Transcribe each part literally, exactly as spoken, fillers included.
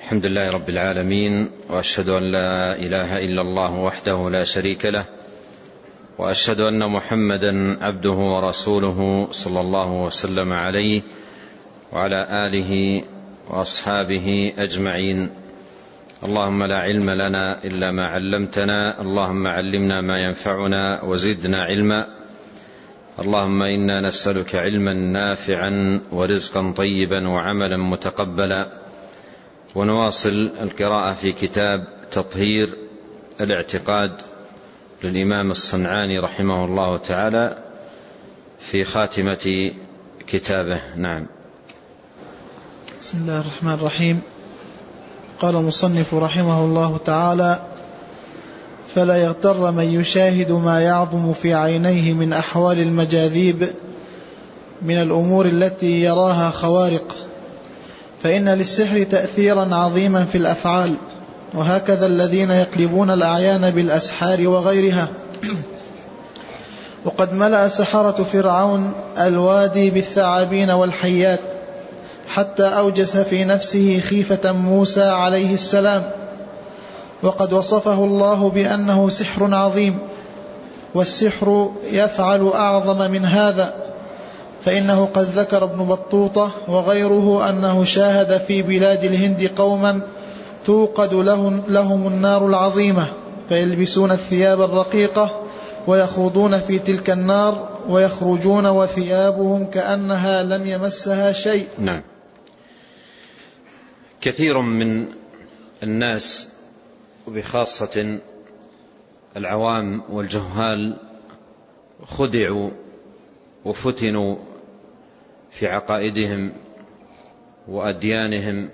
الحمد لله رب العالمين، وأشهد أن لا إله إلا الله وحده لا شريك له، وأشهد أن محمدا عبده ورسوله صلى الله وسلم عليه وعلى آله وأصحابه أجمعين. اللهم لا علم لنا إلا ما علمتنا، اللهم علمنا ما ينفعنا وزدنا علما. اللهم إنا نسألك علما نافعا ورزقا طيبا وعملا متقبلا. ونواصل القراءة في كتاب تطهير الاعتقاد للإمام الصنعاني رحمه الله تعالى في خاتمة كتابه. نعم. بسم الله الرحمن الرحيم. قال المصنف رحمه الله تعالى: فلا يغتر من يشاهد ما يعظم في عينيه من أحوال المجاذيب من الأمور التي يراها خوارق، فإن للسحر تأثيرا عظيما في الأفعال، وهكذا الذين يقلبون الأعيان بالأسحار وغيرها. وقد ملأ سحرة فرعون الوادي بالثعابين والحيات، حتى أوجس في نفسه خيفة موسى عليه السلام، وقد وصفه الله بأنه سحر عظيم. والسحر يفعل أعظم من هذا، فإنه قد ذكر ابن بطوطة وغيره أنه شاهد في بلاد الهند قوما توقد لهم, لهم النار العظيمة، فيلبسون الثياب الرقيقة ويخوضون في تلك النار ويخرجون وثيابهم كأنها لم يمسها شيء. نعم. كثير من الناس وبخاصة العوام والجهال خدعوا وفتنوا في عقائدهم وأديانهم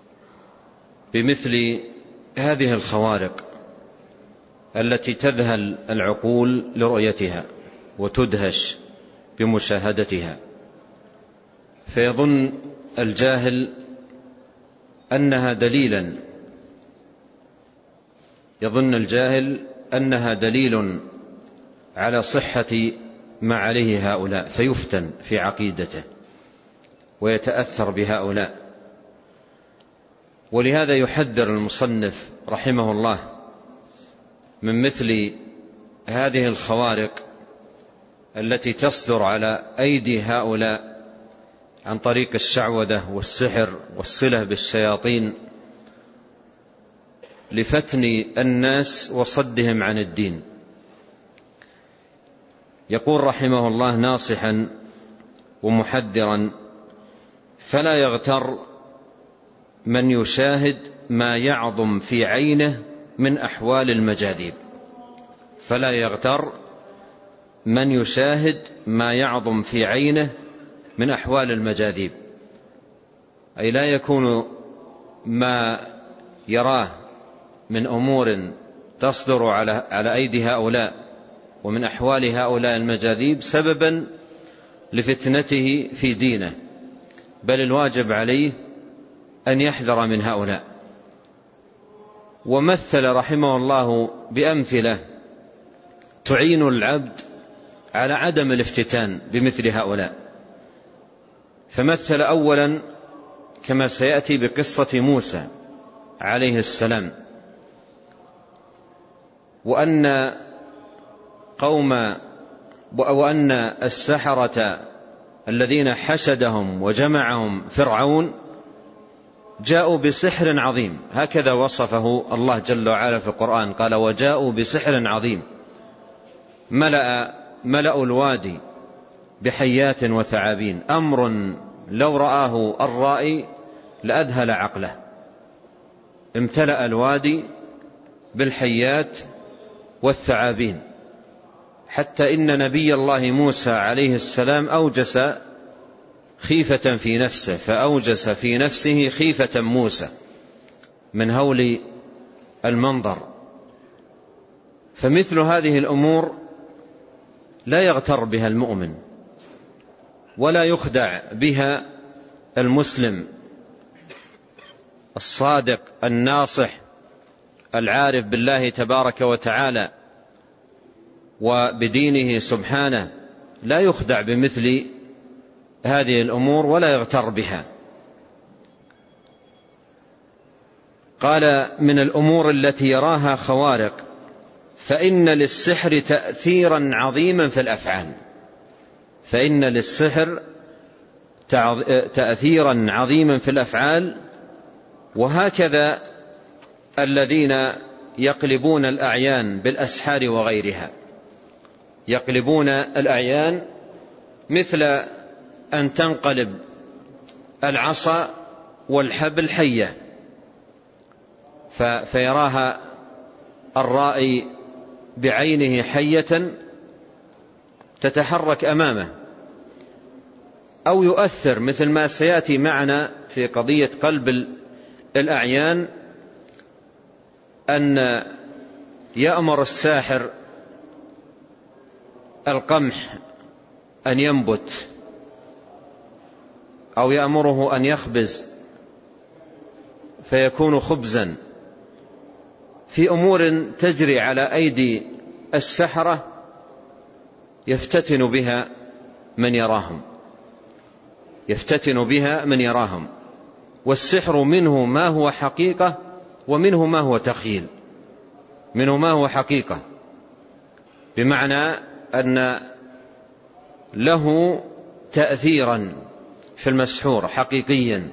بمثل هذه الخوارق التي تذهل العقول لرؤيتها وتدهش بمشاهدتها، فيظن الجاهل أنها دليلا يظن الجاهل أنها دليل على صحة ما عليه هؤلاء، فيفتن في عقيدته ويتأثر بهؤلاء. ولهذا يحذر المصنف رحمه الله من مثل هذه الخوارق التي تصدر على أيدي هؤلاء عن طريق الشعوذة والسحر والصلة بالشياطين لفتن الناس وصدهم عن الدين. يقول رحمه الله ناصحا ومحذرا: فلا يغتر من يشاهد ما يعظم في عينه من أحوال المجاذيب. فلا يغتر من يشاهد ما يعظم في عينه من أحوال المجاذيب، أي لا يكون ما يراه من أمور تصدر على على أيدي هؤلاء ومن أحوال هؤلاء المجاذيب سببا لفتنته في دينه، بل الواجب عليه أن يحذر من هؤلاء. ومثل رحمه الله بأمثلة تعين العبد على عدم الافتتان بمثل هؤلاء. فمثل أولا كما سيأتي بقصة موسى عليه السلام، وأن قوم وأن السحرة الذين حشدهم وجمعهم فرعون جاءوا بسحر عظيم، هكذا وصفه الله جل وعلا في القرآن، قال: وجاءوا بسحر عظيم ملأ ملأ الوادي بحيات وثعابين، أمر لو رآه الرائي لأذهل عقله. امتلأ الوادي بالحيات والثعابين، حتى إن نبي الله موسى عليه السلام أوجس خيفة في نفسه، فأوجس في نفسه خيفة موسى من هول المنظر. فمثل هذه الأمور لا يغتر بها المؤمن ولا يخدع بها المسلم الصادق الناصح العارف بالله تبارك وتعالى وبدينه سبحانه، لا يخدع بمثل هذه الأمور ولا يغتر بها. قال: من الأمور التي يراها خوارق فإن للسحر تأثيرا عظيما في الأفعال، فإن للسحر تأثيرا عظيما في الأفعال. وهكذا الذين يقلبون الأعيان بالأسحار وغيرها، يقلبون الأعيان مثل أن تنقلب العصا والحبل حية، فيراها الرائي بعينه حية تتحرك أمامه، أو يؤثر مثل ما سيأتي معنا في قضية قلب الأعيان، أن يأمر الساحر القمح أن ينبت، أو يأمره أن يخبز فيكون خبزا، في أمور تجري على أيدي السحرة يفتتن بها من يراهم، يفتتن بها من يراهم. والسحر منه ما هو حقيقة ومنه ما هو تخيل، منه ما هو حقيقة بمعنى أن له تأثيرا في المسحور حقيقيا،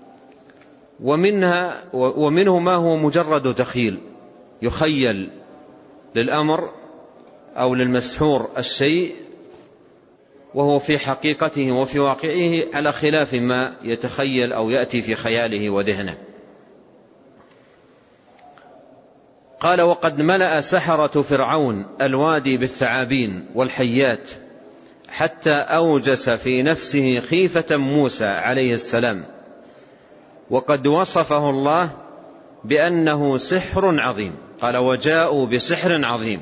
ومنها ومنه ما هو مجرد تخيل، يخيل للأمر أو للمسحور الشيء وهو في حقيقته وفي واقعه على خلاف ما يتخيل أو يأتي في خياله وذهنه. قال: وقد ملأ سحرة فرعون الوادي بالثعابين والحيات حتى أوجس في نفسه خيفة موسى عليه السلام، وقد وصفه الله بأنه سحر عظيم. قال: وجاءوا بسحر عظيم.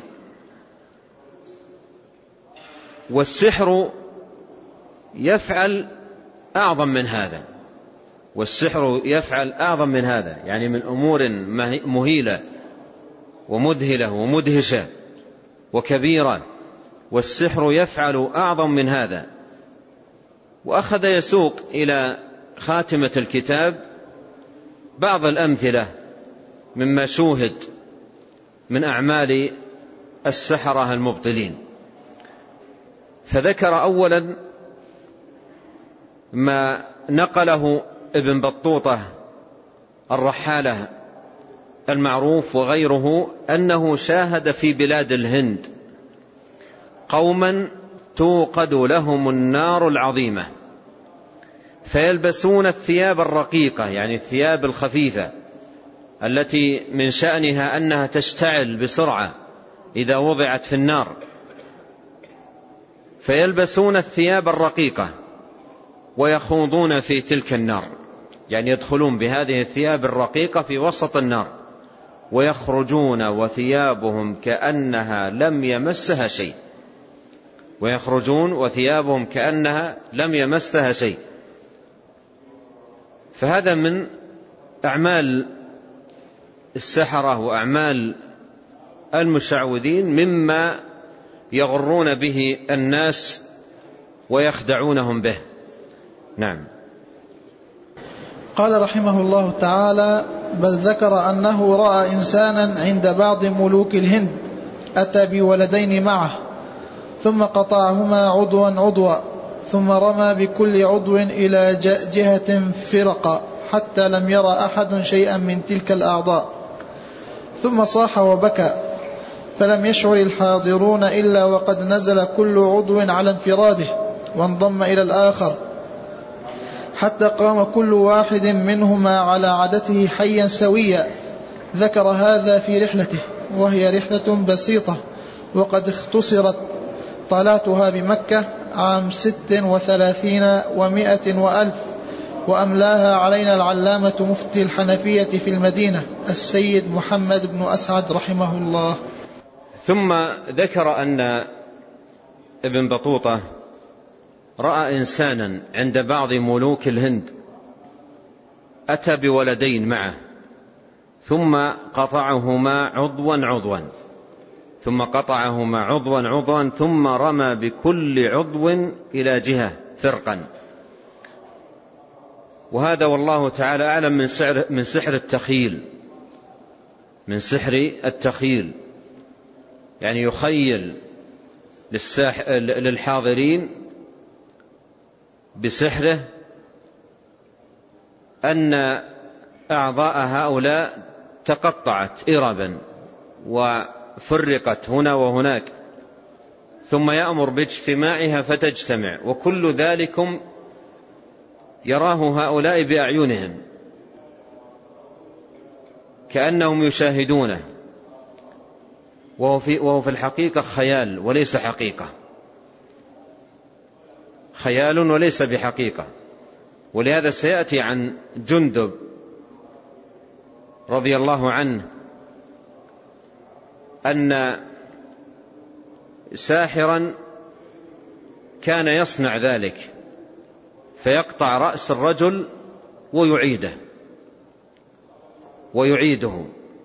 والسحر يفعل أعظم من هذا، والسحر يفعل أعظم من هذا، يعني من أمور مهيلة ومذهلة ومدهشة وكبيرة، والسحر يفعل أعظم من هذا. وأخذ يسوق إلى خاتمة الكتاب بعض الأمثلة مما شوهد من أعمال السحرة المبطلين، فذكر أولا ما نقله ابن بطوطة الرحالة المعروف وغيره، أنه شاهد في بلاد الهند قوما توقد لهم النار العظيمة فيلبسون الثياب الرقيقة، يعني الثياب الخفيفة التي من شأنها أنها تشتعل بسرعة إذا وضعت في النار، فيلبسون الثياب الرقيقة ويخوضون في تلك النار، يعني يدخلون بهذه الثياب الرقيقة في وسط النار ويخرجون وثيابهم كأنها لم يمسها شيء، ويخرجون وثيابهم كأنها لم يمسها شيء. فهذا من أعمال السحرة وأعمال المشعوذين مما يغرون به الناس ويخدعونهم به. نعم. قال رحمه الله تعالى: بل ذكر أنه رأى إنسانا عند بعض ملوك الهند أتى بولدين معه، ثم قطعهما عضوا عضوا، ثم رمى بكل عضو إلى جهة فرقا حتى لم يرى أحد شيئا من تلك الأعضاء، ثم صاح وبكى، فلم يشعر الحاضرون إلا وقد نزل كل عضو على انفراده وانضم إلى الآخر، حتى قام كل واحد منهما على عادته حيا سويا. ذكر هذا في رحلته، وهي رحلة بسيطة وقد اختصرت طلعتها بمكة عام ست وثلاثين ومائة وألف، وأملاها علينا العلامة مفتي الحنفية في المدينة السيد محمد بن أسعد رحمه الله. ثم ذكر أن ابن بطوطة رأى إنسانا عند بعض ملوك الهند أتى بولدين معه، ثم قطعهما عضوا عضوا ثم قطعهما عضوا عضوا ثم رمى بكل عضو إلى جهة فرقا. وهذا والله تعالى أعلم من سحر, من سحر التخيل من سحر التخيل، يعني يخيل للحاضرين بسحره أن أعضاء هؤلاء تقطعت إربا وفرقت هنا وهناك، ثم يأمر باجتماعها فتجتمع، وكل ذلكم يراه هؤلاء بأعينهم كأنهم يشاهدونه، وهو في, وهو في الحقيقة خيال وليس حقيقة، خيال وليس بحقيقة. ولهذا سيأتي عن جندب رضي الله عنه أن ساحرا كان يصنع ذلك، فيقطع رأس الرجل ويعيده ويعيده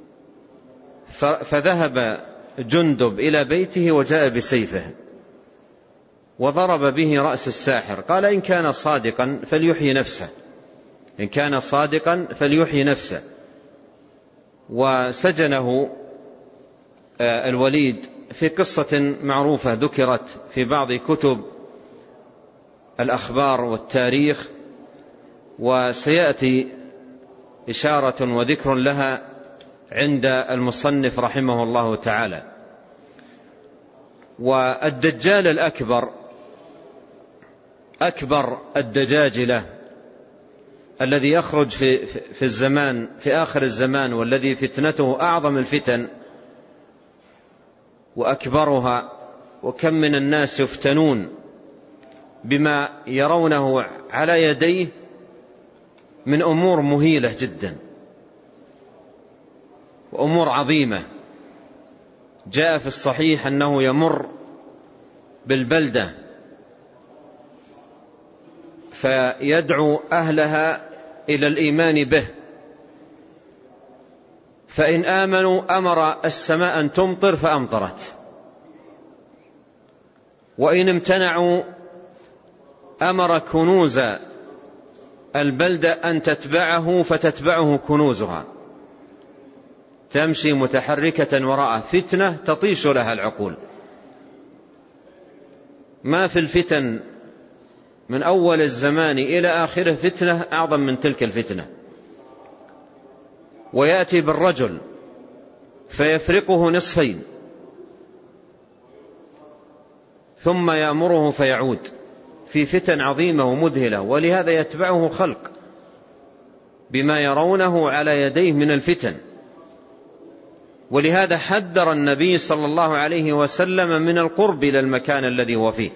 فذهب جندب إلى بيته وجاء بسيفه وضرب به رأس الساحر. قال: إن كان صادقا فليحيي نفسه، إن كان صادقا فليحيي نفسه. وسجنه الوليد في قصة معروفة ذكرت في بعض كتب الأخبار والتاريخ، وسيأتي إشارة وذكر لها عند المصنف رحمه الله تعالى. والدجال الأكبر أكبر الدجاجلة الذي يخرج في, في الزمان في آخر الزمان، والذي فتنته أعظم الفتن وأكبرها، وكم من الناس يفتنون بما يرونه على يديه من أمور مهيلة جدا وأمور عظيمة. جاء في الصحيح أنه يمر بالبلدة فيدعو أهلها إلى الإيمان به، فإن آمنوا أمر السماء أن تمطر فأمطرت، وإن امتنعوا أمر كنوز البلدة أن تتبعه فتتبعه كنوزها، تمشي متحركة وراءه، فتنة تطيش لها العقول. ما في الفتن من أول الزمان إلى آخره فتنة أعظم من تلك الفتنة. ويأتي بالرجل فيفرقه نصفين ثم يأمره فيعود في فتن عظيمة ومذهلة، ولهذا يتبعه خلق بما يرونه على يديه من الفتن. ولهذا حذر النبي صلى الله عليه وسلم من القرب إلى المكان الذي هو فيه،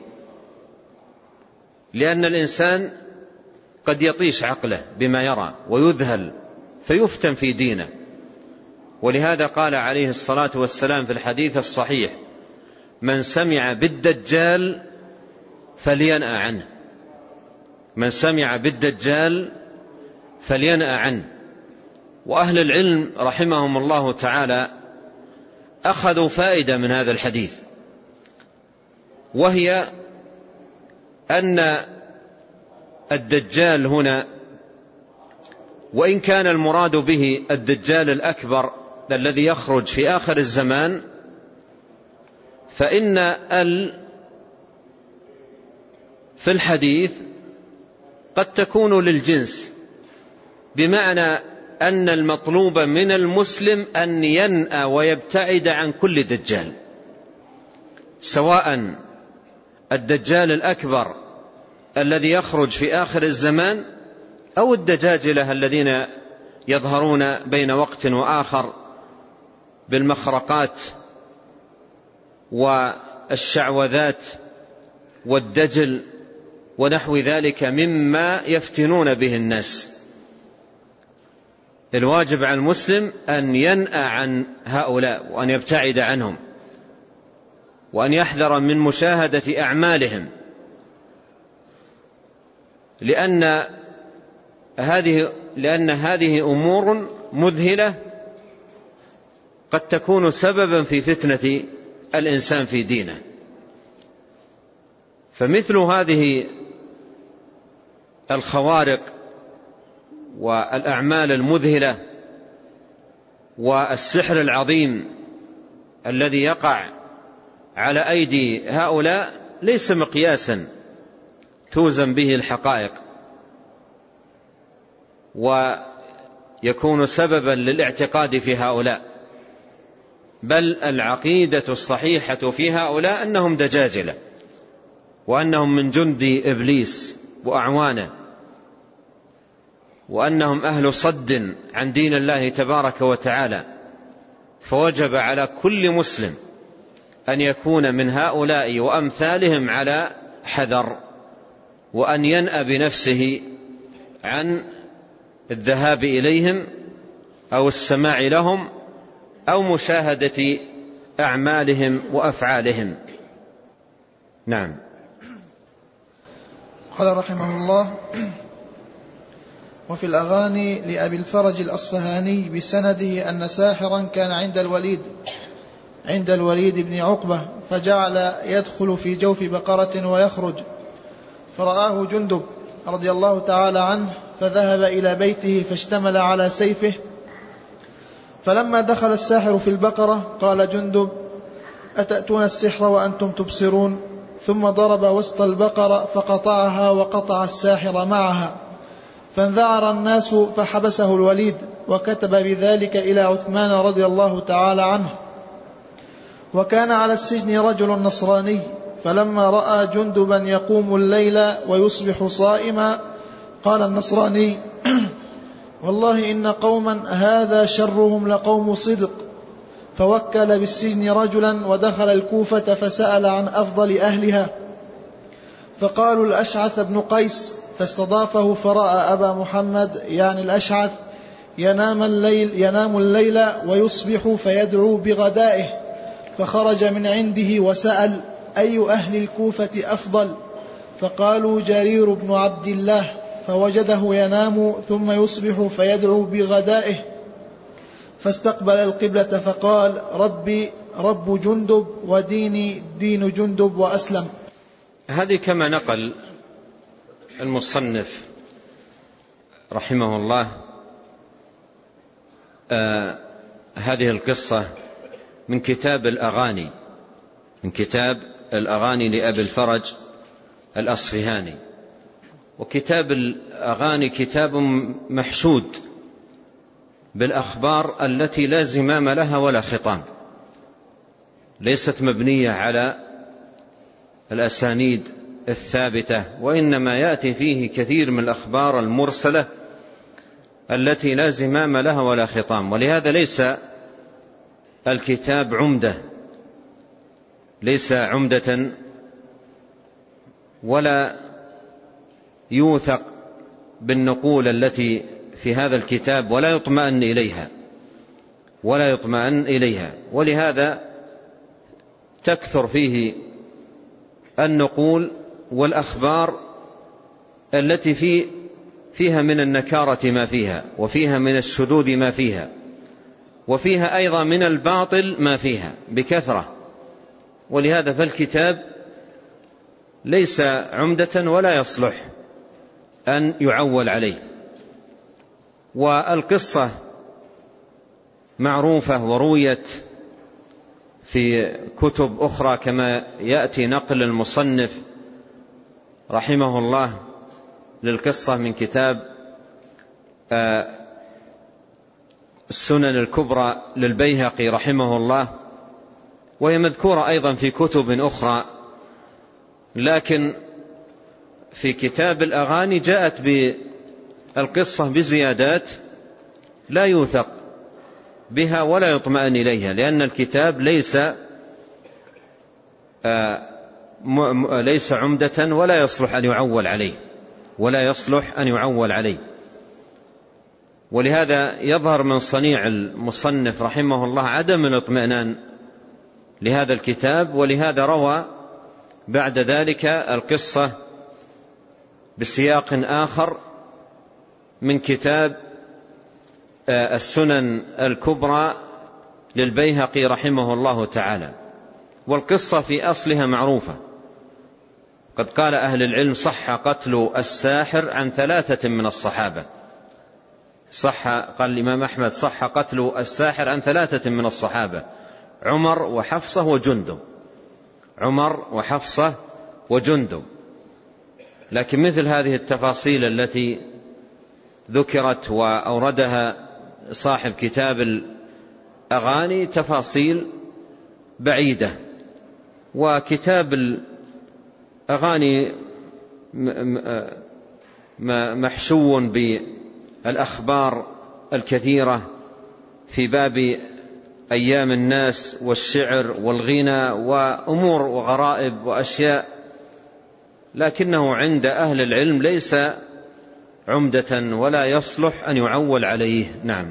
لأن الإنسان قد يطيش عقله بما يرى ويذهل فيفتن في دينه. ولهذا قال عليه الصلاة والسلام في الحديث الصحيح: من سمع بالدجال فلينأ عنه، من سمع بالدجال فلينأ عنه. وأهل العلم رحمهم الله تعالى أخذوا فائدة من هذا الحديث، وهي أن الدجال هنا وإن كان المراد به الدجال الأكبر الذي يخرج في آخر الزمان، فإن ال في الحديث قد تكون للجنس، بمعنى أن المطلوب من المسلم أن ينأى ويبتعد عن كل دجال، سواء الدجال الأكبر الذي يخرج في آخر الزمان أو الدجاجلة الذين يظهرون بين وقت وآخر بالمخرقات والشعوذات والدجل ونحو ذلك مما يفتنون به الناس. الواجب على المسلم أن ينأى عن هؤلاء وأن يبتعد عنهم وأن يحذر من مشاهدة أعمالهم، لأن هذه لأن هذه أمور مذهلة قد تكون سببا في فتنة الإنسان في دينه. فمثل هذه الخوارق والأعمال المذهلة والسحر العظيم الذي يقع على أيدي هؤلاء ليس مقياسا توزن به الحقائق ويكون سببا للاعتقاد في هؤلاء، بل العقيدة الصحيحة في هؤلاء أنهم دجاجلة، وأنهم من جند إبليس وأعوانه، وأنهم أهل صد عن دين الله تبارك وتعالى. فوجب على كل مسلم أن يكون من هؤلاء وأمثالهم على حذر، وأن ينأى بنفسه عن الذهاب إليهم أو السماع لهم أو مشاهدة أعمالهم وأفعالهم. نعم. قال رحمه الله: وفي الأغاني لأبي الفرج الأصفهاني بسنده أن ساحرا كان عند الوليد عند الوليد بن عقبة، فجعل يدخل في جوف بقرة ويخرج، فرآه جندب رضي الله تعالى عنه، فذهب إلى بيته فاشتمل على سيفه. فلما دخل الساحر في البقرة قال جندب: أتأتون السحر وأنتم تبصرون؟ ثم ضرب وسط البقرة فقطعها وقطع الساحر معها، فانذعر الناس فحبسه الوليد، وكتب بذلك إلى عثمان رضي الله تعالى عنه. وكان على السجن رجل نصراني، فلما رأى جندبا يقوم الليل ويصبح صائما قال النصراني: والله إن قوما هذا شرهم لقوم صدق. فوكل بالسجن رجلا ودخل الكوفة فسأل عن أفضل أهلها، فقالوا الأشعث بن قيس، فاستضافه فرأى أبا محمد يعني الأشعث ينام الليل, ينام الليل ويصبح فيدعو بغدائه، فخرج من عنده وسأل: أي أهل الكوفة أفضل؟ فقالوا جرير بن عبد الله، فوجده ينام ثم يصبح فيدعو بغدائه، فاستقبل القبلة فقال: ربي رب جندب وديني دين جندب وأسلم. هذه كما نقل المصنف رحمه الله آه هذه القصة من كتاب الأغاني من كتاب الأغاني لأبي الفرج الأصفهاني. وكتاب الأغاني كتاب محشود بالأخبار التي لا زمام لها ولا خطام، ليست مبنية على الأسانيد الثابتة، وإنما يأتي فيه كثير من الأخبار المرسلة التي لا زمام لها ولا خطام. ولهذا ليس الكتاب عمدة ليس عمدة ولا يوثق بالنقول التي في هذا الكتاب، ولا يطمئن إليها ولا يطمئن إليها ولهذا تكثر فيه النقول والأخبار التي في فيها من النكارة ما فيها، وفيها من الشذوذ ما فيها، وفيها أيضا من الباطل ما فيها بكثرة. ولهذا فالكتاب ليس عمدة ولا يصلح أن يعول عليه. والقصة معروفة ورويت في كتب أخرى كما يأتي نقل المصنف رحمه الله للقصة من كتاب السنن الكبرى للبيهقي رحمه الله، وهي مذكورة أيضا في كتب أخرى، لكن في كتاب الأغاني جاءت بالقصة بزيادات لا يوثق بها ولا يطمئن إليها، لأن الكتاب ليس ليس عمدة ولا يصلح أن يعول عليه ولا يصلح أن يعول عليه. ولهذا يظهر من صنيع المصنف رحمه الله عدم الاطمئنان لهذا الكتاب، ولهذا روى بعد ذلك القصة بسياق آخر من كتاب السنن الكبرى للبيهقي رحمه الله تعالى. والقصة في أصلها معروفة، قد قال أهل العلم: صح قتل الساحر عن ثلاثة من الصحابة، صح، قال الإمام أحمد صح قتل الساحر عن ثلاثة من الصحابة: عمر وحفصة وجندب، عمر وحفصة وجندب. لكن مثل هذه التفاصيل التي ذكرت وأوردها صاحب كتاب الأغاني تفاصيل بعيدة، وكتاب الأغاني محشو بالأخبار الكثيرة في باب أيام الناس والشعر والغنى وأمور وغرائب وأشياء، لكنه عند أهل العلم ليس عمدة ولا يصلح أن يعول عليه. نعم.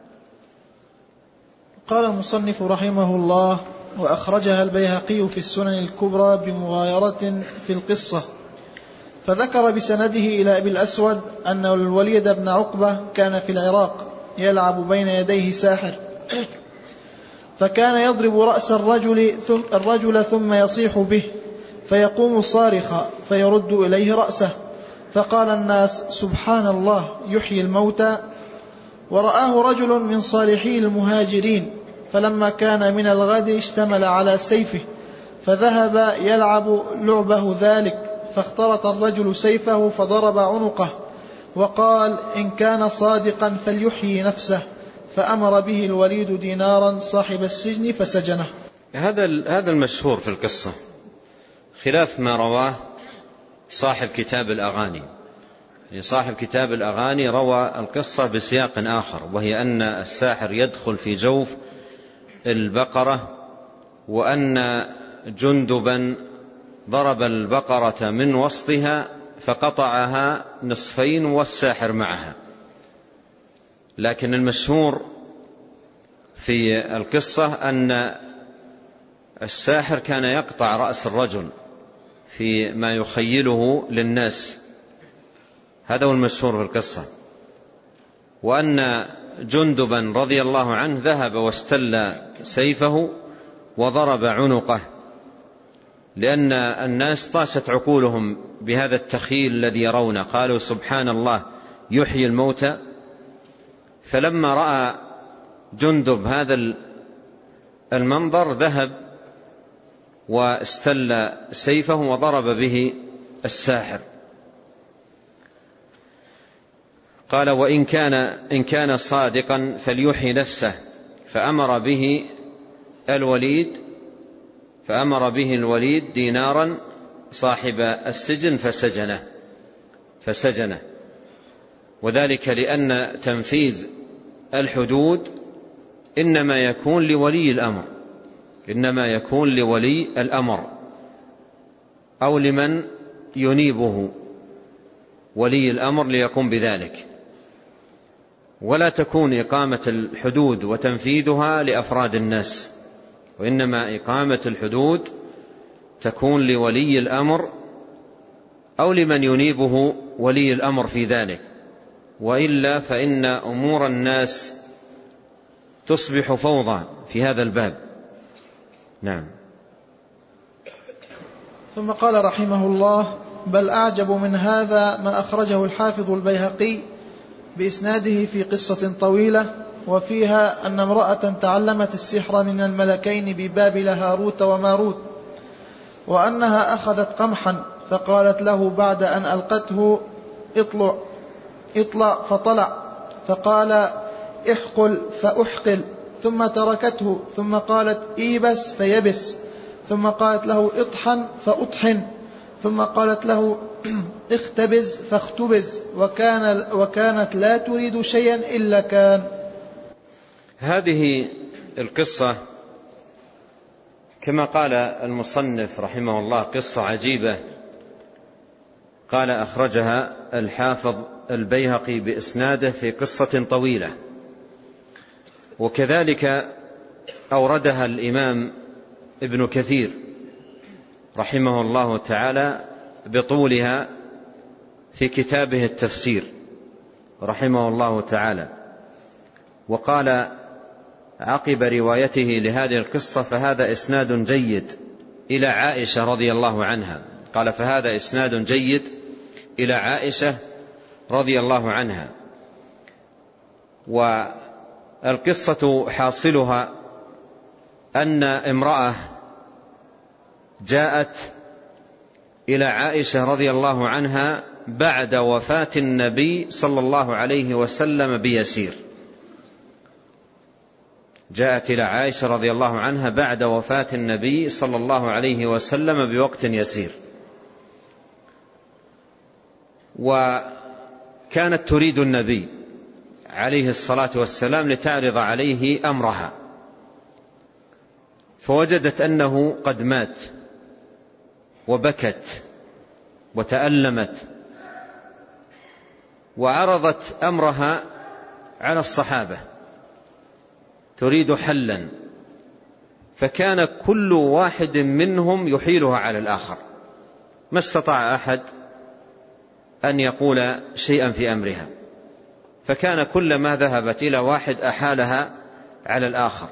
قال المصنف رحمه الله: وأخرجها البيهقي في السنن الكبرى بمغايرة في القصة، فذكر بسنده إلى أبي الأسود أن الوليد بن عقبة كان في العراق يلعب بين يديه ساحر، فكان يضرب رأس الرجل ثم, الرجل ثم يصيح به، فيقوم صارخا فيرد إليه رأسه، فقال الناس: سبحان الله يحيي الموتى. ورآه رجل من صالحي المهاجرين، فلما كان من الغد اشتمل على سيفه، فذهب يلعب لعبه ذلك، فاخترط الرجل سيفه فضرب عنقه، وقال: إن كان صادقا فليحيي نفسه، فأمر به الوليد دينارا صاحب السجن فسجنه. هذا هذا المشهور في القصة، خلاف ما رواه صاحب كتاب الأغاني. صاحب كتاب الأغاني روى القصة بسياق آخر، وهي أن الساحر يدخل في جوف البقرة، وأن جندبا ضرب البقرة من وسطها فقطعها نصفين والساحر معها. لكن المشهور في القصة أن الساحر كان يقطع رأس الرجل في ما يخيله للناس، هذا هو المشهور في القصة. وأن جندبا رضي الله عنه ذهب واستل سيفه وضرب عنقه، لأن الناس طاشت عقولهم بهذا التخيل الذي يرونه، قالوا: سبحان الله يحيي الموتى. فلما رأى جندب هذا المنظر ذهب واستل سيفه وضرب به الساحر. قال: وإن كان إن كان صادقا فليحيي نفسه، فأمر به الوليد فأمر به الوليد دينارا صاحب السجن فسجنه فسجنه وذلك لأن تنفيذ الحدود إنما يكون لولي الأمر إنما يكون لولي الأمر أو لمن ينيبه ولي الأمر ليقوم بذلك، ولا تكون إقامة الحدود وتنفيذها لأفراد الناس، وإنما إقامة الحدود تكون لولي الأمر أو لمن ينيبه ولي الأمر في ذلك، وإلا فإن أمور الناس تصبح فوضى في هذا الباب. نعم. ثم قال رحمه الله: بل أعجب من هذا ما أخرجه الحافظ البيهقي بإسناده في قصة طويلة، وفيها أن امرأة تعلمت السحر من الملكين ببابل هاروت وماروت، وأنها أخذت قمحا فقالت له بعد أن ألقته: اطلع اطلع فطلع، فقال: احقل فأحقل، ثم تركته، ثم قالت: ايبس فيبس، ثم قالت له: اطحن فأطحن، ثم قالت له: اختبز فاختبز، وكان وكانت لا تريد شيئا إلا كان. هذه القصة كما قال المصنف رحمه الله قصة عجيبة. قال: أخرجها الحافظ البيهقي بإسناده في قصة طويلة، وكذلك أوردها الإمام ابن كثير رحمه الله تعالى بطولها في كتابه التفسير رحمه الله تعالى. وقال عقب روايته لهذه القصة: فهذا إسناد جيد إلى عائشة رضي الله عنها. قال: فهذا إسناد جيد إلى عائشة رضي الله عنها. والقصة حاصلها أن امرأة جاءت إلى عائشة رضي الله عنها بعد وفاة النبي صلى الله عليه وسلم بيسير. جاءت إلى عائشة رضي الله عنها بعد وفاة النبي صلى الله عليه وسلم بوقت يسير، وكانت تريد النبي عليه الصلاة والسلام لتعرض عليه أمرها، فوجدت أنه قد مات وبكت وتألمت، وعرضت أمرها على الصحابة تريد حلا، فكان كل واحد منهم يحيلها على الآخر، ما استطاع أحد أن يقول شيئا في أمرها، فكان كلما ذهبت إلى واحد أحالها على الآخر.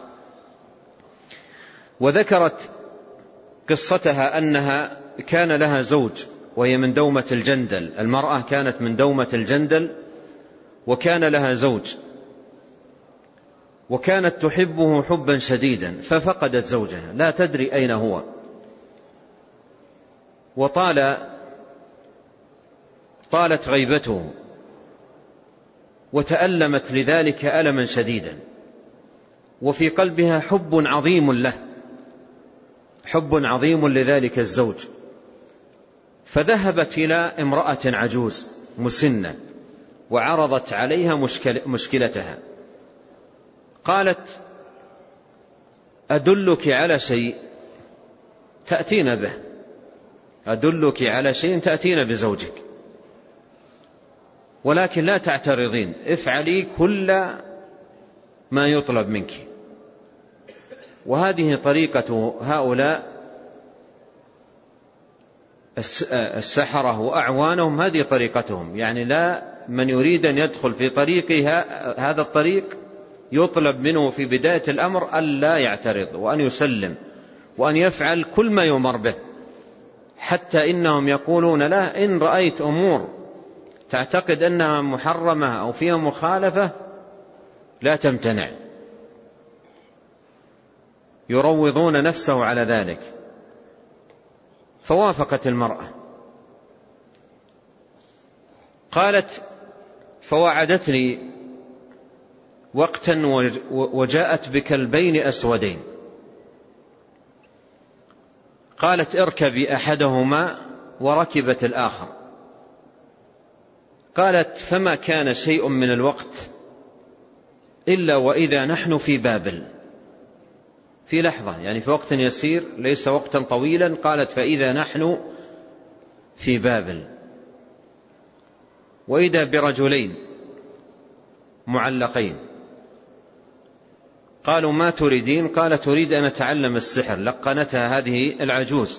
وذكرت قصتها أنها كان لها زوج وهي من دومة الجندل، المرأة كانت من دومة الجندل وكان لها زوج، وكانت تحبه حبا شديدا، ففقدت زوجها لا تدري أين هو، وطال طالت غيبته وتألمت لذلك ألما شديدا، وفي قلبها حب عظيم له، حب عظيم لذلك الزوج، فذهبت إلى امرأة عجوز مسنة وعرضت عليها مشكل مشكلتها. قالت: أدلك على شيء تأتين به، أدلك على شيء تأتين بزوجك، ولكن لا تعترضين، افعلي كل ما يطلب منك. وهذه طريقة هؤلاء السحرة وأعوانهم، هذه طريقتهم، يعني لا من يريد أن يدخل في طريقها هذا الطريق يطلب منه في بداية الأمر ألا يعترض وأن يسلم وأن يفعل كل ما يؤمر به، حتى إنهم يقولون له: إن رأيت أمور تعتقد أنها محرمة أو فيها مخالفة لا تمتنع، يروضون نفسه على ذلك. فوافقت المرأة، قالت: فوعدتني وقتا وجاءت بكلبين أسودين، قالت: اركبي أحدهما، وركبت الآخر. قالت: فما كان شيء من الوقت إلا وإذا نحن في بابل، في لحظة، يعني في وقت يسير ليس وقتا طويلا. قالت: فإذا نحن في بابل، وإذا برجلين معلقين. قالوا: ما تريدين؟ قال: تريد أن أتعلم السحر. لقنتها هذه العجوز.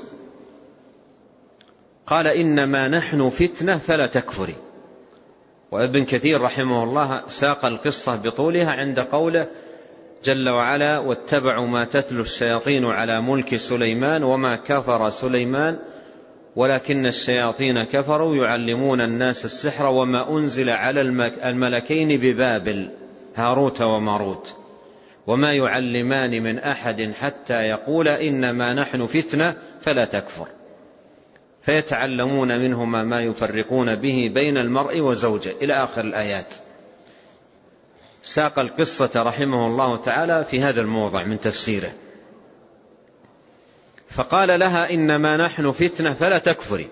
قال: إنما نحن فتنة فلا تكفري. وابن كثير رحمه الله ساق القصة بطولها عند قوله جل وعلا: واتبعوا ما تتلو الشياطين على ملك سليمان وما كفر سليمان ولكن الشياطين كفروا يعلمون الناس السحر وما أنزل على الملكين ببابل هاروت وماروت وما يعلمان من أحد حتى يقول إنما نحن فتنة فلا تكفر، فيتعلمون منهما ما يفرقون به بين المرء وزوجه، إلى آخر الآيات. ساق القصة رحمه الله تعالى في هذا الموضع من تفسيره. فقال لها: إنما نحن فتنة فلا تكفري.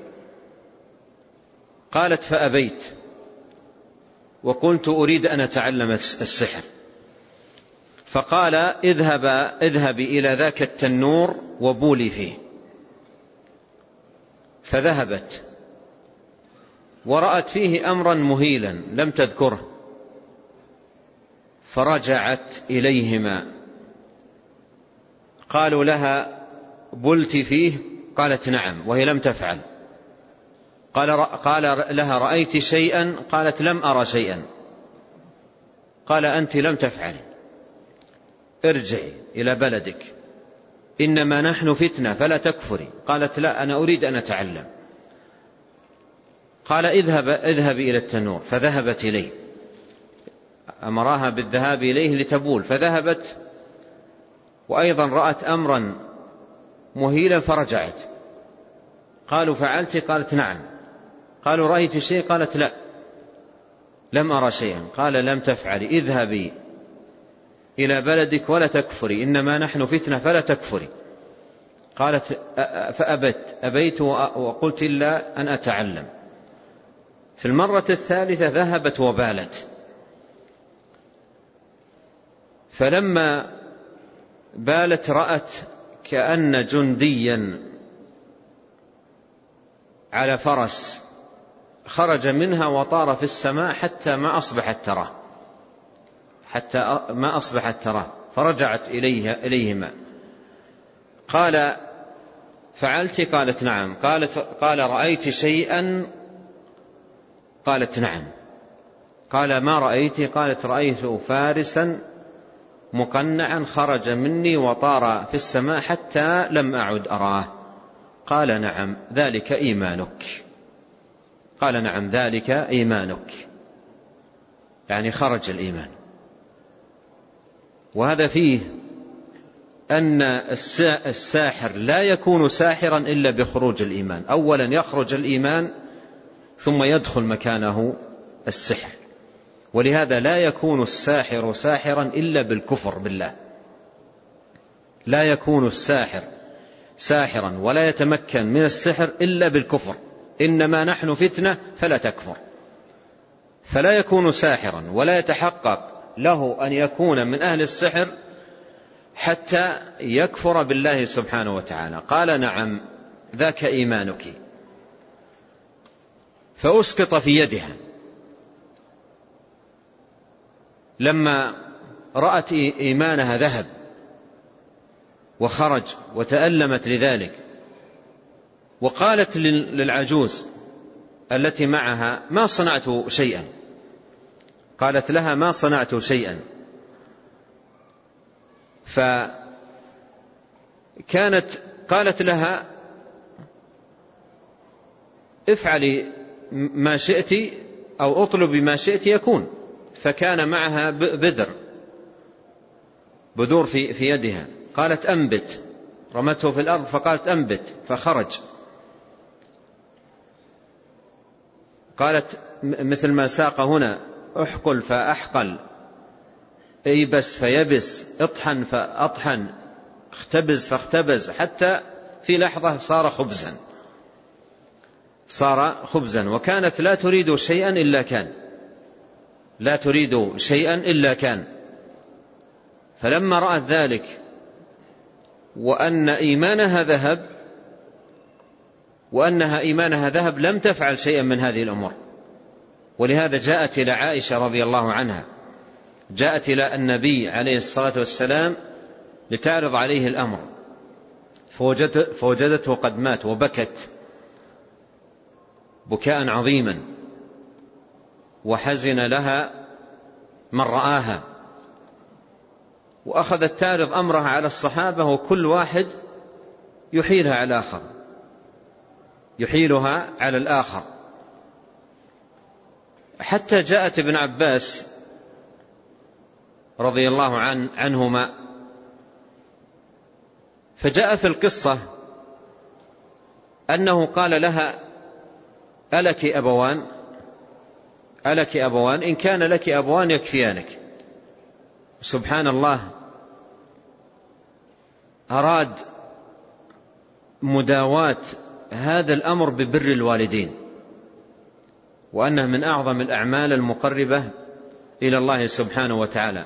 قالت: فأبيت، وقلت أريد أن أتعلم السحر. فقال: اذهب اذهبي إلى ذاك التنور وبولي فيه. فذهبت ورأت فيه أمرا مهيلا لم تذكره، فرجعت إليهما. قالوا لها: بلت فيه؟ قالت: نعم، وهي لم تفعل. قال, قال لها: رأيت شيئا؟ قالت: لم أرى شيئا. قال: أنت لم تفعل، ارجعي إلى بلدك، إنما نحن فتنة فلا تكفري. قالت: لا، أنا أريد أن أتعلم. قال: اذهب اذهبي إلى التنور. فذهبت إليه. أمراها بالذهاب إليه لتبول، فذهبت وأيضا رأت أمرا مهيلا فرجعت. قالوا فعلت؟ قالت نعم. قالوا رأيت شيء؟ قالت لا، لم أرى شيئا. قال لم تفعلي، اذهبي إلى بلدك ولا تكفري، إنما نحن فتنة فلا تكفري. قالت فأبت أبيت وقلت إلا أن أتعلم. في المرة الثالثة ذهبت وبالت، فلما بالت رأت كأن جنديا على فرس خرج منها وطار في السماء حتى ما أصبحت تراه، حتى ما أصبحت تراه، فرجعت إليها إليهما. قال فعلت؟ قالت نعم. قالت قال رأيت شيئا؟ قالت نعم. قال ما رأيت؟ قالت رأيت فارسا مقنعا خرج مني وطار في السماء حتى لم أعد أراه. قال نعم ذلك إيمانك. قال نعم ذلك إيمانك، يعني خرج الإيمان. وهذا فيه أن الساحر لا يكون ساحرا إلا بخروج الإيمان. أولا يخرج الإيمان ثم يدخل مكانه السحر، ولهذا لا يكون الساحر ساحرا إلا بالكفر بالله. لا يكون الساحر ساحرا ولا يتمكن من السحر إلا بالكفر، إنما نحن فتنة فلا تكفر. فلا يكون ساحرا ولا يتحقق له أن يكون من أهل السحر حتى يكفر بالله سبحانه وتعالى. قال نعم ذاك إيمانك. فأسقط في يدها. لما رأت إيمانها ذهب وخرج وتألمت لذلك، وقالت للعجوز التي معها ما صنعت شيئا. قالت لها ما صنعت شيئا. فكانت قالت لها افعلي ما شئت أو اطلبي ما شئت يكون. فكان معها بذر بذور في, في يدها. قالت أنبت، رمته في الأرض فقالت أنبت فخرج. قالت مثل ما ساق هنا احقل فأحقل، ايبس فيبس، اطحن فأطحن، اختبز فاختبز، حتى في لحظة صار خبزا، صار خبزا. وكانت لا تريد شيئا إلا كان، لا تريد شيئا إلا كان. فلما رأت ذلك وأن إيمانها ذهب وأنها إيمانها ذهب لم تفعل شيئا من هذه الأمور. ولهذا جاءت إلى عائشة رضي الله عنها، جاءت إلى النبي عليه الصلاة والسلام لتعرض عليه الأمر، فوجدته قد مات، وبكت بكاء عظيما، وحزن لها من رآها، وأخذت تعرض أمرها على الصحابة، وكل واحد يحيلها على الآخر، يحيلها على الآخر، حتى جاءت ابن عباس رضي الله عن عنهما. فجاء في القصة أنه قال لها ألك أبوان؟ ألك أبوان؟ إن كان لك أبوان يكفيانك. سبحان الله، أراد مداواة هذا الأمر ببر الوالدين، وأنه من أعظم الأعمال المقربة إلى الله سبحانه وتعالى.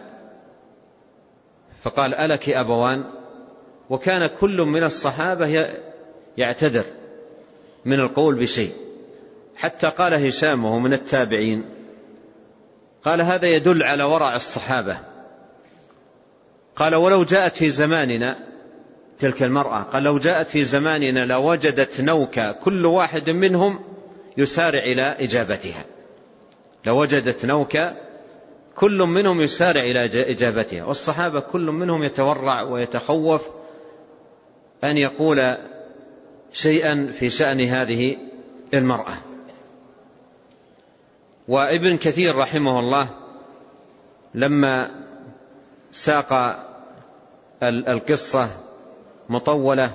فقال ألك أبوان؟ وكان كل من الصحابة يعتذر من القول بشيء، حتى قال هشام وهو من التابعين، قال هذا يدل على ورع الصحابة. قال ولو جاءت في زماننا تلك المرأة، قال لو جاءت في زماننا لوجدت نوكا كل واحد منهم يسارع إلى إجابتها، لوجدت نوكا كل منهم يسارع إلى إجابتها. والصحابة كل منهم يتورع ويتخوف أن يقول شيئا في شأن هذه المرأة. وابن كثير رحمه الله لما ساق القصة مطولة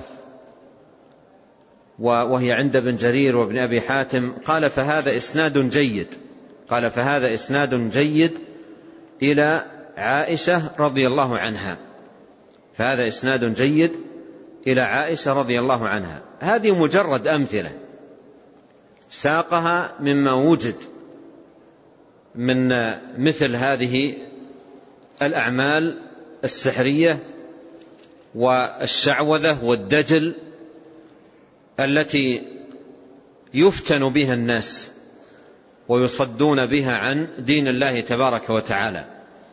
وهي عند ابن جرير وابن أبي حاتم قال فهذا إسناد جيد قال فهذا إسناد جيد إلى عائشة رضي الله عنها فهذا إسناد جيد إلى عائشة رضي الله عنها. هذه مجرد أمثلة ساقها مما وجد من مثل هذه الأعمال السحرية والشعوذة والدجل التي يفتن بها الناس ويصدون بها عن دين الله تبارك وتعالى.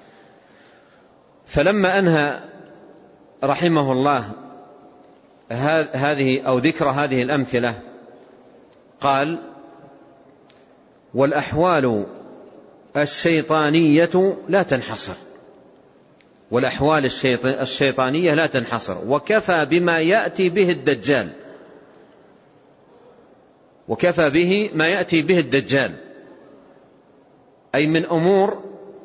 فلما أنهى رحمه الله هذه أو ذكر هذه الأمثلة قال والأحوال الشيطانية لا تنحصر والأحوال الشيطانية لا تنحصر وكفى بما يأتي به الدجال وكفى به ما يأتي به الدجال أي من أمور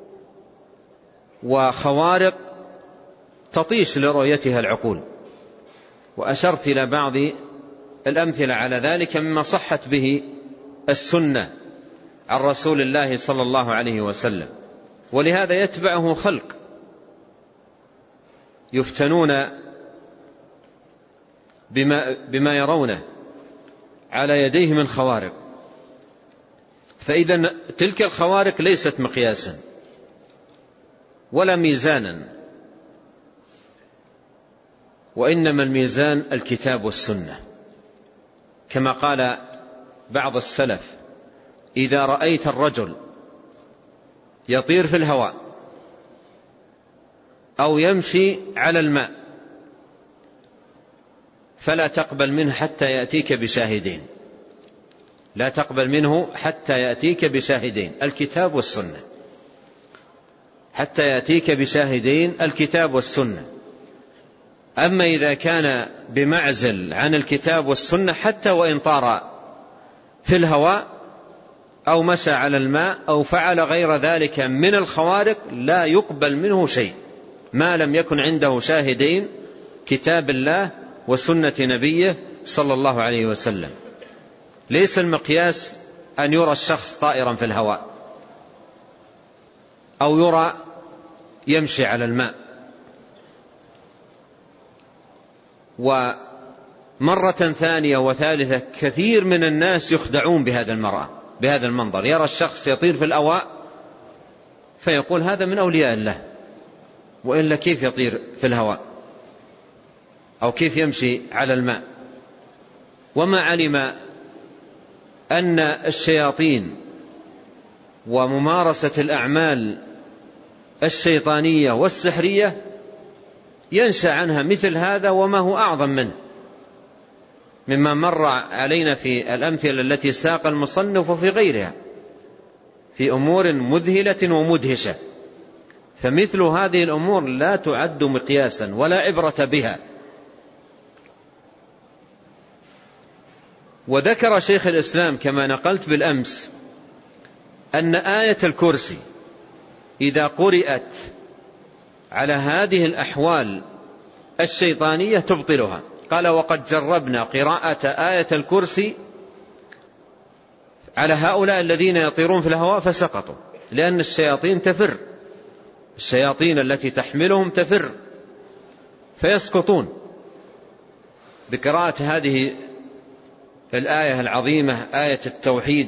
وخوارق تطيش لرؤيتها العقول. وأشرت إلى بعض الأمثلة على ذلك مما صحت به السنة عن رسول الله صلى الله عليه وسلم. ولهذا يتبعه خلق يفتنون بما, بما يرونه على يديه من خوارق. فإذا تلك الخوارق ليست مقياسا ولا ميزانا، وإنما الميزان الكتاب والسنة، كما قال بعض السلف إذا رأيت الرجل يطير في الهواء أو يمشي على الماء فلا تقبل منه حتى يأتيك بشاهدين لا تقبل منه حتى يأتيك بشاهدين الكتاب والسنة حتى يأتيك بشاهدين الكتاب والسنة. أما إذا كان بمعزل عن الكتاب والسنة حتى وإن طار في الهواء أو مشى على الماء أو فعل غير ذلك من الخوارق لا يقبل منه شيء ما لم يكن عنده شاهدين كتاب الله وسنة نبيه صلى الله عليه وسلم. ليس المقياس أن يرى الشخص طائرا في الهواء أو يرى يمشي على الماء. ومرة ثانية وثالثة كثير من الناس يخدعون بهذا المرأة بهذا المنظر، يرى الشخص يطير في الهواء فيقول هذا من أولياء الله، وإلا كيف يطير في الهواء أو كيف يمشي على الماء؟ وما علم أن الشياطين وممارسة الأعمال الشيطانية والسحرية ينشأ عنها مثل هذا وما هو أعظم منه، مما مر علينا في الأمثلة التي ساق المصنف وفي غيرها في أمور مذهلة ومدهشة. فمثل هذه الأمور لا تعد مقياسا ولا عبرة بها. وذكر شيخ الإسلام كما نقلت بالأمس أن آية الكرسي إذا قرأت على هذه الأحوال الشيطانية تبطلها. قال وقد جربنا قراءة آية الكرسي على هؤلاء الذين يطيرون في الهواء فسقطوا، لأن الشياطين تفر الشياطين التي تحملهم تفر فيسقطون بقراءة هذه الآية العظيمة آية التوحيد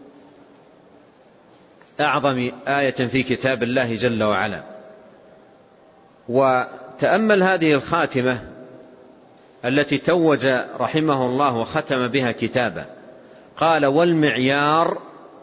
أعظم آية في كتاب الله جل وعلا. وتأمل هذه الخاتمة التي توج رحمه الله وختم بها كتابه. قال والمعيار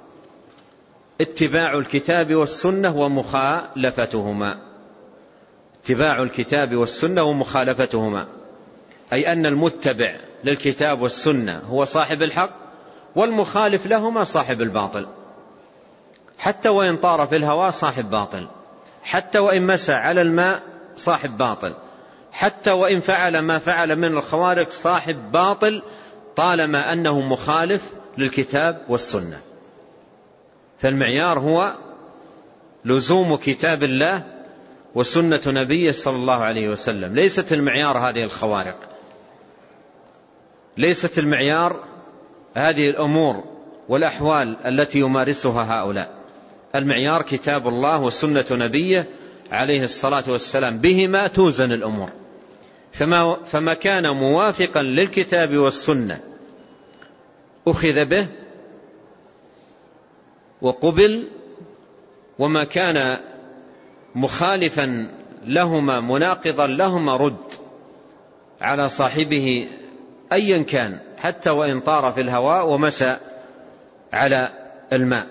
اتباع الكتاب والسنة ومخالفتهما اتباع الكتاب والسنة ومخالفتهما أي أن المتبع للكتاب والسنة هو صاحب الحق والمخالف لهما صاحب الباطل. حتى وإن طار في الهواء صاحب باطل، حتى وإن مشى على الماء صاحب باطل، حتى وإن فعل ما فعل من الخوارق صاحب باطل طالما أنه مخالف للكتاب والسنة. فالمعيار هو لزوم كتاب الله وسنة نبيه صلى الله عليه وسلم. ليست المعيار هذه الخوارق، ليست المعيار هذه الأمور والأحوال التي يمارسها هؤلاء. المعيار كتاب الله وسنة نبيه عليه الصلاة والسلام، بهما توزن الأمور. فما, فما كان موافقا للكتاب والسنة أخذ به وقبل، وما كان مخالفا لهما مناقضا لهما رد على صاحبه أيا كان، حتى وإن طار في الهواء ومشى على الماء.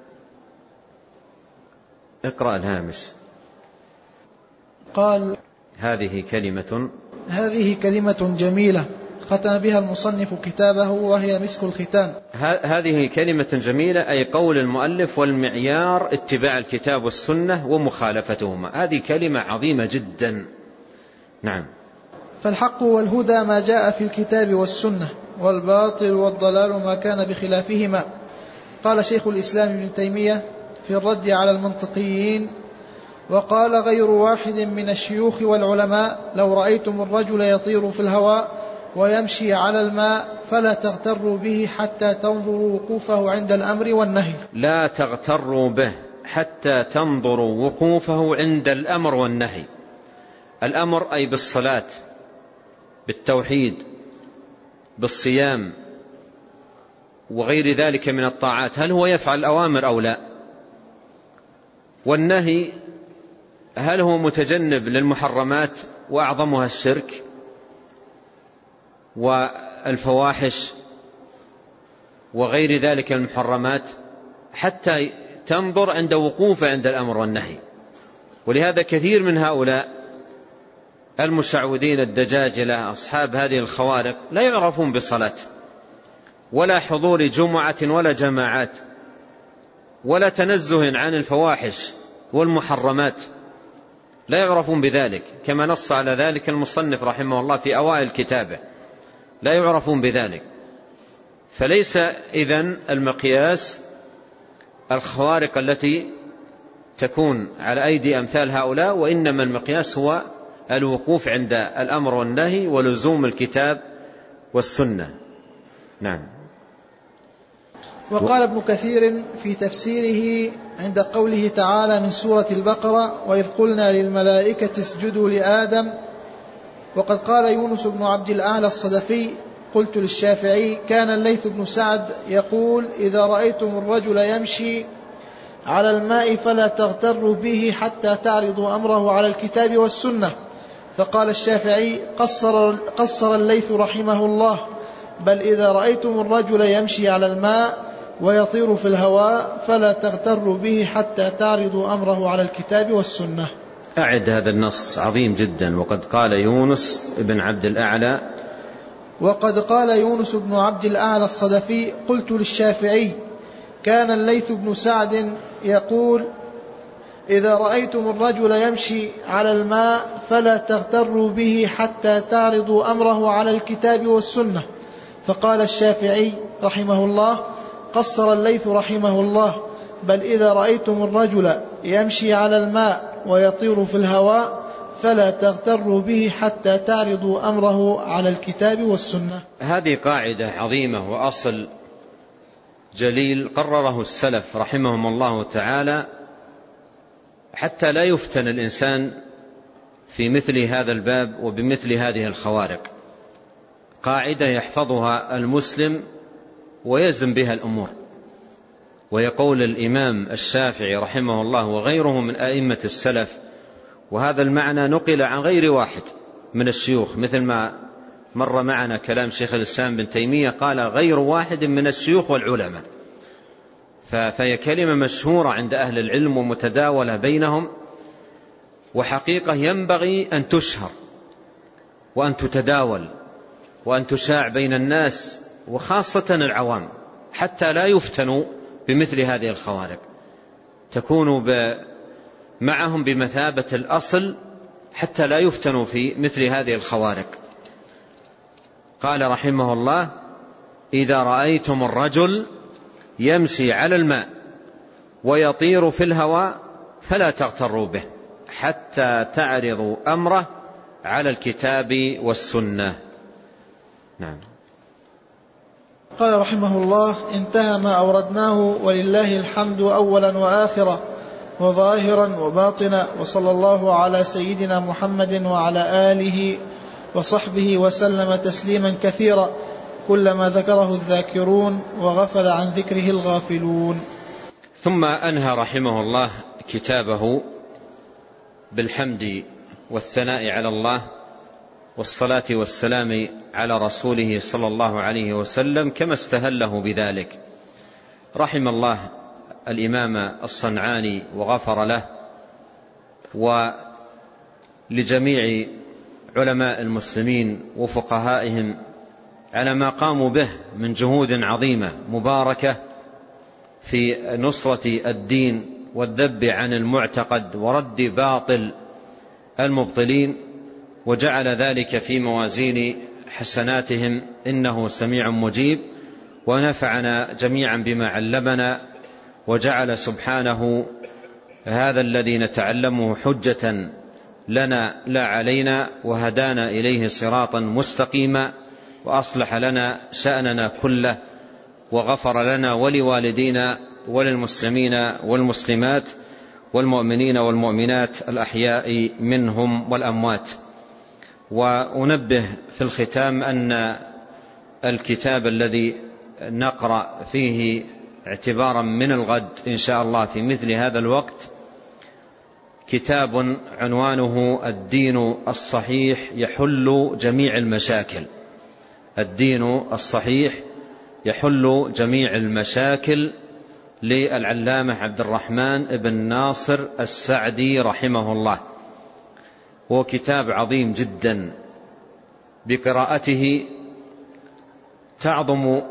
اقرأ الهامش. قال: هذه كلمة هذه كلمة جميلة ختم بها المصنف كتابه، وهي مسك الختام. هذه كلمة جميلة أي قول المؤلف والمعيار اتباع الكتاب والسنة ومخالفتهما. هذه كلمة عظيمة جدا. نعم. فالحق والهدى ما جاء في الكتاب والسنة، والباطل والضلال ما كان بخلافهما. قال شيخ الإسلام ابن تيمية في الرد على المنطقيين: وقال غير واحد من الشيوخ والعلماء: لو رأيتم الرجل يطير في الهواء ويمشي على الماء فلا تغتروا به حتى تنظروا وقوفه عند الأمر والنهي. لا تغتروا به حتى تنظروا وقوفه عند الأمر والنهي. الأمر أي بالصلاة، بالتوحيد، بالصيام وغير ذلك من الطاعات، هل هو يفعل الأوامر أو لا؟ والنهي هل هو متجنب للمحرمات وأعظمها الشرك والفواحش وغير ذلك المحرمات، حتى تنظر عند وقوفه عند الأمر والنهي. ولهذا كثير من هؤلاء المشعوذين الدجاجلة أصحاب هذه الخوارق لا يعرفون بصلاة ولا حضور جمعة ولا جماعات ولا تنزه عن الفواحش والمحرمات، لا يعرفون بذلك، كما نص على ذلك المصنف رحمه الله في أوائل كتابه، لا يعرفون بذلك. فليس إذن المقياس الخوارق التي تكون على أيدي أمثال هؤلاء، وإنما المقياس هو الوقوف عند الأمر والنهي ولزوم الكتاب والسنة. نعم. وقال ابن كثير في تفسيره عند قوله تعالى من سورة البقرة: وإذ قلنا للملائكة اسجدوا لآدم. وقد قال يونس بن عبد الأعلى الصدفي: قلت للشافعي: كان الليث بن سعد يقول: إذا رأيتم الرجل يمشي على الماء فلا تغتروا به حتى تعرضوا أمره على الكتاب والسنة. فقال الشافعي: قصر, قصر الليث رحمه الله: بل إذا رأيتم الرجل يمشي على الماء ويطير في الهواء فلا تغتروا به حتى تعرضوا أمره على الكتاب والسنة. أعد هذا النص عظيم جدا. وقد قال يونس بن عبد الأعلى وقد قال يونس بن عبد الأعلى الصدفي: قلت للشافعي: كان الليث بن سعد يقول: إذا رأيتم الرجل يمشي على الماء فلا تغتروا به حتى تعرضوا أمره على الكتاب والسنة. فقال الشافعي رحمه الله: قصر الليث رحمه الله: بل إذا رأيتم الرجل يمشي على الماء ويطير في الهواء فلا تغتروا به حتى تعرضوا أمره على الكتاب والسنة. هذه قاعدة عظيمة وأصل جليل قرره السلف رحمهم الله تعالى، حتى لا يفتن الإنسان في مثل هذا الباب وبمثل هذه الخوارق. قاعدة يحفظها المسلم ويزن بها الأمور. ويقول الإمام الشافعي رحمه الله وغيره من أئمة السلف، وهذا المعنى نقل عن غير واحد من الشيوخ، مثل ما مر معنا كلام شيخ الإسلام بن تيمية قال غير واحد من الشيوخ والعلماء، فهي كلمة مشهورة عند أهل العلم ومتداولة بينهم، وحقيقة ينبغي أن تشهر وأن تتداول وأن تشاع بين الناس وخاصة العوام، حتى لا يفتنوا بمثل هذه الخوارق، تكون معهم بمثابة الأصل حتى لا يفتنوا في مثل هذه الخوارق. قال رحمه الله: إذا رأيتم الرجل يمشي على الماء ويطير في الهواء فلا تغتروا به حتى تعرضوا أمره على الكتاب والسنة. نعم. قال رحمه الله: انتهى ما أوردناه، ولله الحمد أولا وآخرا وظاهرا وباطنا، وصلى الله على سيدنا محمد وعلى آله وصحبه وسلم تسليما كثيرا، كلما ذكره الذاكرون وغفل عن ذكره الغافلون. ثم أنهى رحمه الله كتابه بالحمد والثناء على الله والصلاة والسلام على رسوله صلى الله عليه وسلم كما استهله بذلك. رحم الله الإمام الصنعاني وغفر له ولجميع علماء المسلمين وفقهائهم على ما قاموا به من جهود عظيمة مباركة في نصرة الدين والذب عن المعتقد ورد باطل المبطلين، وجعل ذلك في موازين حسناتهم إنه سميع مجيب، ونفعنا جميعا بما علمنا، وجعل سبحانه هذا الذي نتعلمه حجة لنا لا علينا، وهدانا إليه صراطا مستقيما، وأصلح لنا شأننا كله، وغفر لنا ولوالدينا وللمسلمين والمسلمات والمؤمنين والمؤمنات الأحياء منهم والأموات. وأنبه في الختام أن الكتاب الذي نقرأ فيه اعتبارا من الغد إن شاء الله في مثل هذا الوقت كتاب عنوانه الدين الصحيح يحل جميع المشاكل. الدين الصحيح يحل جميع المشاكل للعلامة عبد الرحمن بن ناصر السعدي رحمه الله. هو كتاب عظيم جدا، بقراءته تعظم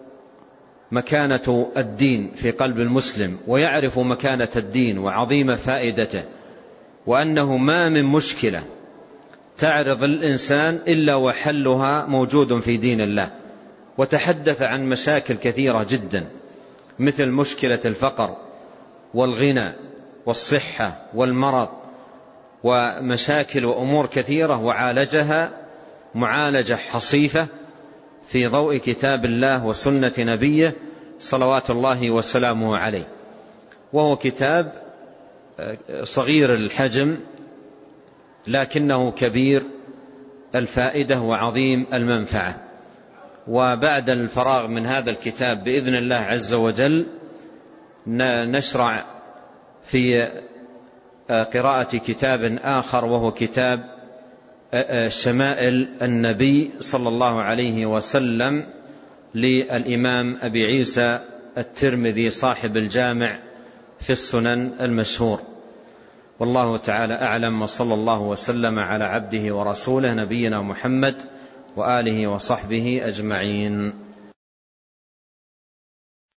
مكانة الدين في قلب المسلم، ويعرف مكانة الدين وعظيم فائدته، وأنه ما من مشكلة تعرض الإنسان إلا وحلها موجود في دين الله. وتحدث عن مشاكل كثيرة جدا، مثل مشكلة الفقر والغنى والصحة والمرض، ومشاكل وأمور كثيرة، وعالجها معالجة حصيفة في ضوء كتاب الله وسنة نبيه صلوات الله وسلامه عليه. وهو كتاب صغير الحجم لكنه كبير الفائدة وعظيم المنفعة. وبعد الفراغ من هذا الكتاب بإذن الله عز وجل نشرع في قراءة كتاب آخر، وهو كتاب شمائل النبي صلى الله عليه وسلم للإمام أبي عيسى الترمذي صاحب الجامع في السنن المشهور. والله تعالى أعلم، وصلى الله وسلم على عبده ورسوله نبينا محمد وآله وصحبه أجمعين.